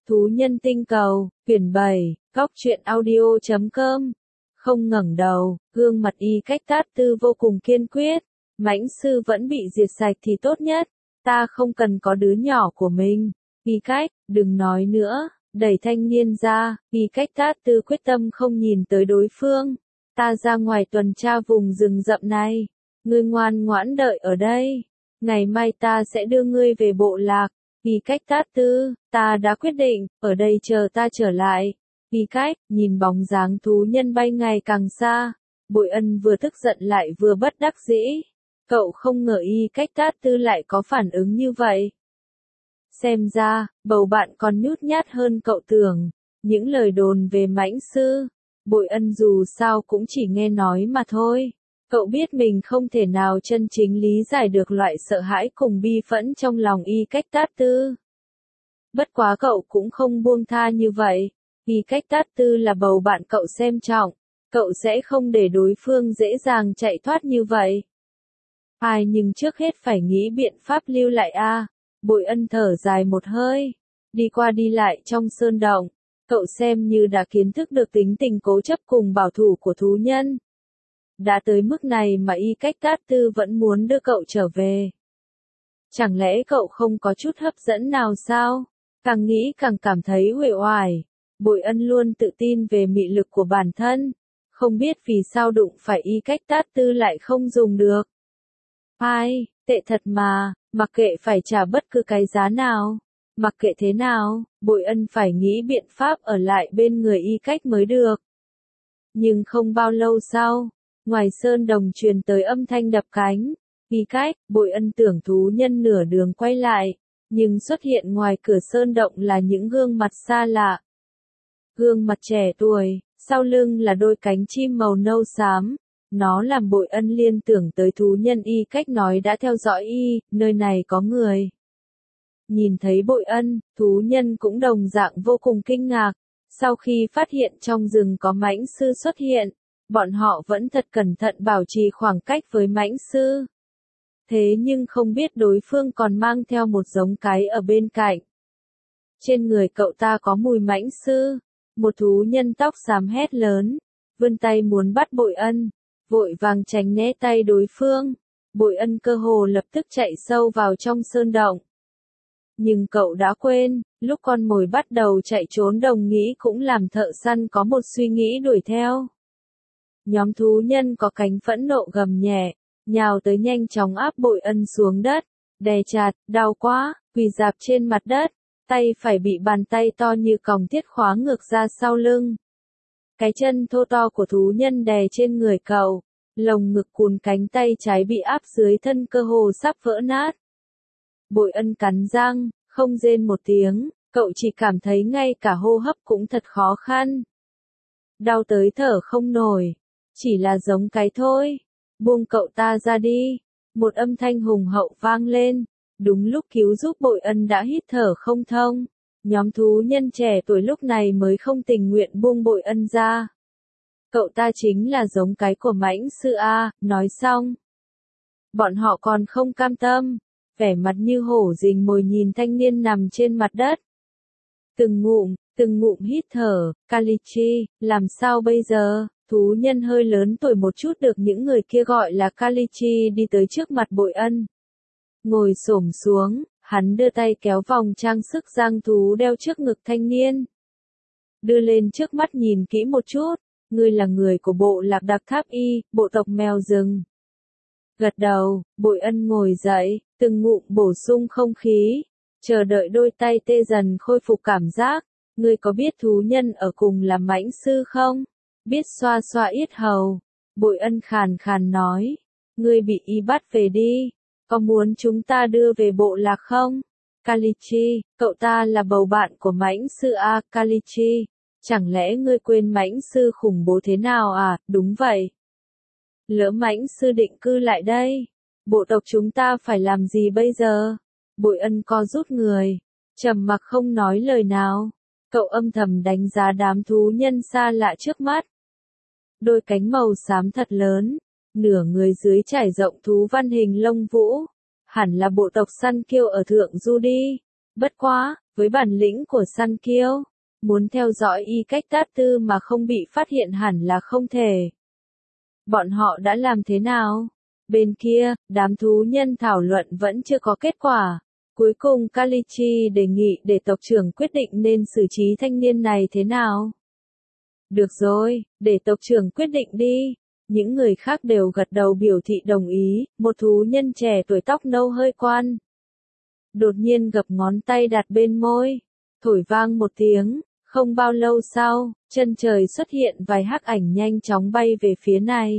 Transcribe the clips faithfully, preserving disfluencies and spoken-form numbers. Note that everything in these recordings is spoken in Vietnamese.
Thú nhân tinh cầu, quyển bảy, góc truyện audio chấm com. Không ngẩng đầu, gương mặt Y Cách Tát Tư vô cùng kiên quyết. Mãnh sư vẫn bị diệt sạch thì tốt nhất. Ta không cần có đứa nhỏ của mình. Y Cách, đừng nói nữa. Đẩy thanh niên ra, Y Cách Tát Tư quyết tâm không nhìn tới đối phương. Ta ra ngoài tuần tra vùng rừng rậm này. Ngươi ngoan ngoãn đợi ở đây. Ngày mai ta sẽ đưa ngươi về bộ lạc. Y Cách Tát Tư, ta đã quyết định, ở đây chờ ta trở lại. Y Cách, nhìn bóng dáng thú nhân bay ngày càng xa. Bội Ân vừa tức giận lại vừa bất đắc dĩ. Cậu không ngờ Y Cách Tát Tư lại có phản ứng như vậy. Xem ra, bầu bạn còn nhút nhát hơn cậu tưởng. Những lời đồn về mãnh sư, Bội Ân dù sao cũng chỉ nghe nói mà thôi. Cậu biết mình không thể nào chân chính lý giải được loại sợ hãi cùng bi phẫn trong lòng Y Cách Tát Tư. Bất quá cậu cũng không buông tha như vậy. Y Cách Tát Tư là bầu bạn cậu xem trọng. Cậu sẽ không để đối phương dễ dàng chạy thoát như vậy. Ai nhưng trước hết phải nghĩ biện pháp lưu lại a. À. Bội Ân thở dài một hơi. Đi qua đi lại trong sơn động. Cậu xem như đã kiến thức được tính tình cố chấp cùng bảo thủ của thú nhân. Đã tới mức này mà Y Cách Tát Tư vẫn muốn đưa cậu trở về. Chẳng lẽ cậu không có chút hấp dẫn nào sao? Càng nghĩ càng cảm thấy uể oải. Bội Ân luôn tự tin về mị lực của bản thân. Không biết vì sao đụng phải Y Cách Tát Tư lại không dùng được. Ai, tệ thật mà, mặc kệ phải trả bất cứ cái giá nào. Mặc kệ thế nào, Bội Ân phải nghĩ biện pháp ở lại bên người Y Cách mới được. Nhưng không bao lâu sau, ngoài sơn đồng truyền tới âm thanh đập cánh. Y Cách, Bội Ân tưởng thú nhân nửa đường quay lại, nhưng xuất hiện ngoài cửa sơn động là những gương mặt xa lạ. Gương mặt trẻ tuổi, sau lưng là đôi cánh chim màu nâu xám. Nó làm Bội Ân liên tưởng tới thú nhân Y Cách nói đã theo dõi y, nơi này có người. Nhìn thấy Bội Ân, thú nhân cũng đồng dạng vô cùng kinh ngạc. Sau khi phát hiện trong rừng có mãnh sư xuất hiện, bọn họ vẫn thật cẩn thận bảo trì khoảng cách với mãnh sư. Thế nhưng không biết đối phương còn mang theo một giống cái ở bên cạnh. Trên người cậu ta có mùi mãnh sư. Một thú nhân tóc xám hét lớn, vươn tay muốn bắt Bội Ân, vội vàng tránh né tay đối phương. Bội Ân cơ hồ lập tức chạy sâu vào trong sơn động. Nhưng cậu đã quên, lúc con mồi bắt đầu chạy trốn đồng nghĩ cũng làm thợ săn có một suy nghĩ đuổi theo. Nhóm thú nhân có cánh phẫn nộ gầm nhẹ, nhào tới nhanh chóng áp Bội Ân xuống đất, đè chặt, đau quá, quỳ rạp trên mặt đất, tay phải bị bàn tay to như còng thiết khóa ngược ra sau lưng. Cái chân thô to của thú nhân đè trên người cậu, lồng ngực cùn cánh tay trái bị áp dưới thân cơ hồ sắp vỡ nát. Bội Ân cắn răng, không rên một tiếng, cậu chỉ cảm thấy ngay cả hô hấp cũng thật khó khăn. Đau tới thở không nổi, chỉ là giống cái thôi, buông cậu ta ra đi. Một âm thanh hùng hậu vang lên, đúng lúc cứu giúp Bội Ân đã hít thở không thông. Nhóm thú nhân trẻ tuổi lúc này mới không tình nguyện buông Bội Ân ra. Cậu ta chính là giống cái của mãnh sư A, nói xong. Bọn họ còn không cam tâm, vẻ mặt như hổ rình mồi nhìn thanh niên nằm trên mặt đất. Từng ngụm, từng ngụm hít thở, Kalichi, làm sao bây giờ? Thú nhân hơi lớn tuổi một chút được những người kia gọi là Kalichi đi tới trước mặt Bội Ân. Ngồi xổm xuống, hắn đưa tay kéo vòng trang sức giang thú đeo trước ngực thanh niên. Đưa lên trước mắt nhìn kỹ một chút, ngươi là người của bộ lạc Đặc Tháp Y, bộ tộc mèo rừng. Gật đầu, Bội Ân ngồi dậy, từng ngụm bổ sung không khí, chờ đợi đôi tay tê dần khôi phục cảm giác. Ngươi có biết thú nhân ở cùng là mãnh sư không? Biết xoa xoa yết hầu. Bội Ân khàn khàn nói, ngươi bị y bắt về đi, có muốn chúng ta đưa về bộ lạc không? Kalichi, cậu ta là bầu bạn của mãnh sư A, Kalichi, chẳng lẽ ngươi quên mãnh sư khủng bố thế nào à? Đúng vậy. Lỡ mãnh sư định cư lại đây, bộ tộc chúng ta phải làm gì bây giờ? Bội Ân co rút người, trầm mặc không nói lời nào. Cậu âm thầm đánh giá đám thú nhân xa lạ trước mắt. Đôi cánh màu xám thật lớn, nửa người dưới trải rộng thú văn hình lông vũ, hẳn là bộ tộc săn kiêu ở thượng du đi. Bất quá, Với bản lĩnh của săn kiêu, muốn theo dõi y cách tát tư mà không bị phát hiện hẳn là không thể. Bọn họ đã làm thế nào? Bên kia, đám thú nhân thảo luận vẫn chưa có kết quả. Cuối cùng Kalichi đề nghị để tộc trưởng quyết định nên xử trí thanh niên này thế nào. Được rồi, để tộc trưởng quyết định đi. Những người khác đều gật đầu biểu thị đồng ý, một thú nhân trẻ tuổi tóc nâu hơi quan. Đột nhiên gập ngón tay đặt bên môi, thổi vang một tiếng, không bao lâu sau, chân trời xuất hiện vài hắc ảnh nhanh chóng bay về phía này.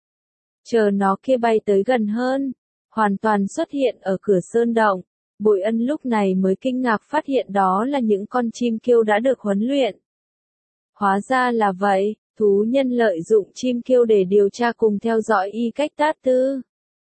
Chờ nó kia bay tới gần hơn, hoàn toàn xuất hiện ở cửa sơn động. Bội Ân lúc này mới kinh ngạc phát hiện đó là những con chim kiêu đã được huấn luyện. Hóa ra là vậy, thú nhân lợi dụng chim kiêu để điều tra cùng theo dõi y cách tát tư.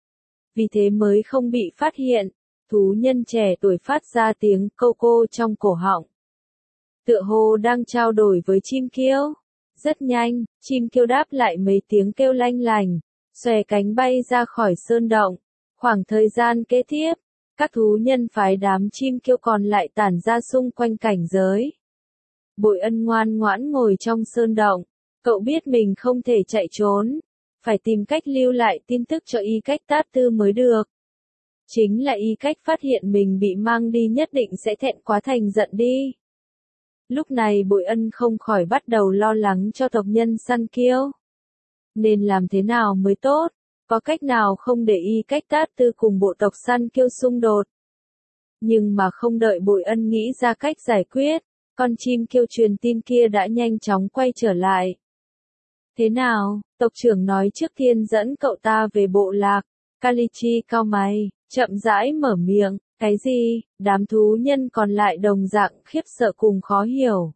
Vì thế mới không bị phát hiện, thú nhân trẻ tuổi phát ra tiếng câu cô trong cổ họng. Tựa hồ đang trao đổi với chim kiêu. Rất nhanh, chim kiêu đáp lại mấy tiếng kêu lanh lành, xòe cánh bay ra khỏi sơn động. Khoảng thời gian kế tiếp, các thú nhân phái đám chim kiêu còn lại tản ra xung quanh cảnh giới. Bội Ân ngoan ngoãn ngồi trong sơn động, cậu biết mình không thể chạy trốn, phải tìm cách lưu lại tin tức cho y cách tát tư mới được. Chính là y cách phát hiện mình bị mang đi nhất định sẽ thẹn quá thành giận đi. Lúc này Bội Ân không khỏi bắt đầu lo lắng cho tộc nhân săn kiêu. Nên làm thế nào mới tốt? Có cách nào không để y cách tát tư cùng bộ tộc săn kiêu xung đột? Nhưng mà không đợi Bội Ân nghĩ ra cách giải quyết, con chim kiêu truyền tin kia đã nhanh chóng quay trở lại. Thế nào, tộc trưởng nói trước tiên dẫn cậu ta về bộ lạc. Kalichi cau mày, chậm rãi mở miệng, cái gì? Đám thú nhân còn lại đồng dạng khiếp sợ cùng khó hiểu.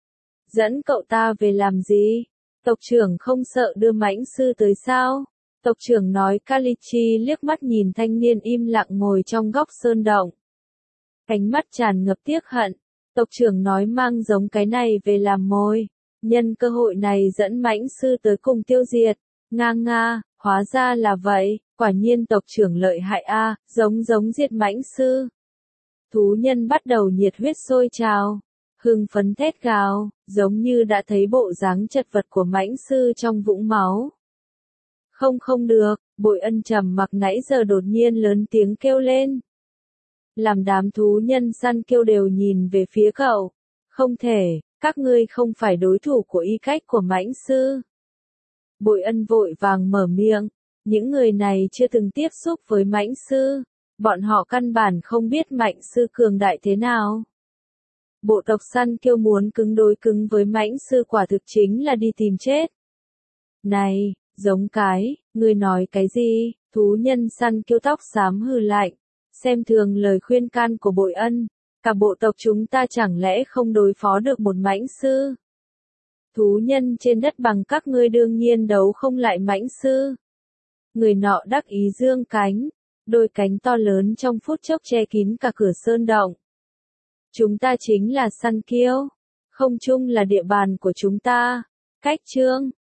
Dẫn cậu ta về làm gì? Tộc trưởng không sợ đưa mãnh sư tới sao? Tộc trưởng nói. Kalichi liếc mắt nhìn thanh niên im lặng ngồi trong góc sơn động. Cánh mắt tràn ngập tiếc hận. Tộc trưởng nói mang giống cái này về làm mồi. Nhân cơ hội này dẫn mãnh sư tới cùng tiêu diệt. Nga nga, hóa ra là vậy, quả nhiên tộc trưởng lợi hại a, à, giống giống diệt mãnh sư. Thú nhân bắt đầu nhiệt huyết sôi trào, hưng phấn thét gào, giống như đã thấy bộ dáng chật vật của mãnh sư trong vũng máu. Không không được, Bội Ân trầm mặc nãy giờ đột nhiên lớn tiếng kêu lên. Làm đám thú nhân săn kiêu đều nhìn về phía cậu. Không thể, các ngươi không phải đối thủ của y cách của mãnh sư. Bội Ân vội vàng mở miệng, những người này chưa từng tiếp xúc với mãnh sư, bọn họ căn bản không biết mãnh sư cường đại thế nào. Bộ tộc săn kiêu muốn cứng đối cứng với mãnh sư quả thực chính là đi tìm chết. Này, giống cái, ngươi nói cái gì? Thú nhân săn kiêu tóc xám hừ lạnh, xem thường lời khuyên can của Bội Ân, cả bộ tộc chúng ta chẳng lẽ không đối phó được một mãnh sư? Thú nhân trên đất bằng các ngươi đương nhiên đấu không lại mãnh sư. Người nọ đắc ý dương cánh, đôi cánh to lớn trong phút chốc che kín cả cửa sơn động. Chúng ta chính là săn kiêu, không chung là địa bàn của chúng ta. Cách chương